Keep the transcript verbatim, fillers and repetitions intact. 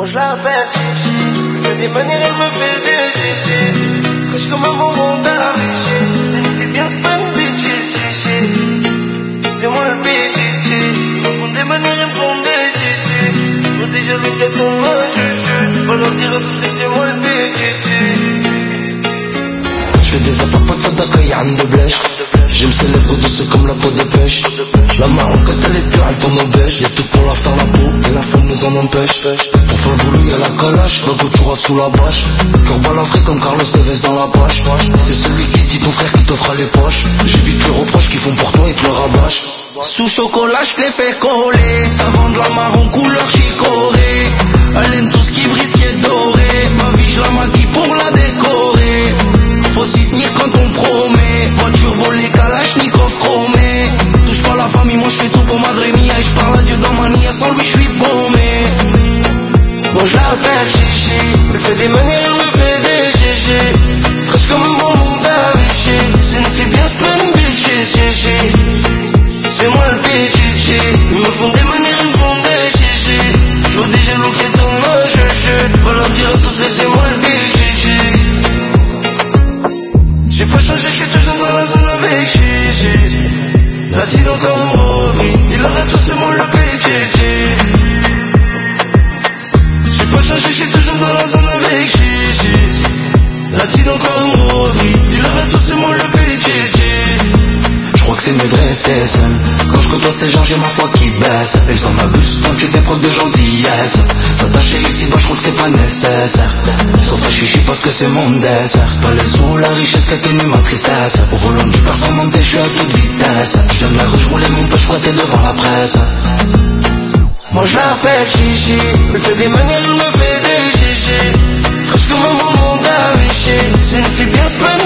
je l'appelle Chichi. Elle fait des manières, elle me fait des chichi. Fraîche comme un bonbon d'Avicii. C'est une fille bien spun, bitch, chichi. C'est moi le B D T. Ils me font des manières, ils me font des chichi. Je veux déjà le gâteau, moi je chute. On leur dira tous que c'est moi le B D T. Je fais des affaires pas de sadaka, y'a un de blèche. J'aime ses lèvres douces comme la peau de pêche. La marron quand elle est pure, elle tourne au beige. Y'a tout pour leur faire la peau, et la faune nous en empêche. Pour faire le boulot y'a la calache, la voiture sous la bâche. Cœur balafré comme Carlos Tevez dans la poche. C'est celui qui se dit ton frère qui t'offre les poches. J'évite les reproches qu'ils font pour toi et te le rabâchent. Sous chocolat je les fais coller. Ça vend de la marron couleur chicorée. Elle aime tout ce qui brille, ce qui est doré. Ma vie je la maquille pour la décorer. Faut s'y tenir quand on promet. Voiture volée, kalachnikov chromé. Touche pas la famille, moi je fais tout pour Madre Mia. Et je parle à Dieu dans ma nia, sans lui je suis paumé. Moi je l'appelle Chichi. Elle fait des manières, elle me fait des chichi. Fraîche comme un bonbon d'Avicii. C'est une fille bien spun, bitch, chichi. C'est moi le B D T. Ils me font des manières, ils me font des chichi. Je vous dis j'ai bloqué tout ma chuchute. On leur dira tous que c'est moi le B D T. J'ai pas changé, je suis toujours dans la zone avec Chichi. Latino comme Rovi. Dis-leur à tous c'est moi le B D T. J'ai pas changé, je suis toujours dans la zone avec Chichi. Latino comme Rovi. Dis-leur à tous c'est moi le B D T. Je crois que c'est mieux de rester seul. Quand je côtoie ces gens j'ai ma foi qui baisse. Ils en abusent quand tu fais preuve de gentillesse. S'attacher ici bas je crois que c'est pas nécessaire. Sauf à chichi parce que c'est mon dessert. C'est pas les sous, la richesse qui atténue ma tristesse. Au volant du performanté je suis à toute vitesse. Je viens de la rue, je roulais mon peu, je crois t'es devant la presse. Moi je l'appelle Chichi. Elle fait des manières, elle me fait des chichi. Fraîche comme un bonbon d'Avicii. C'est une fille bien spun,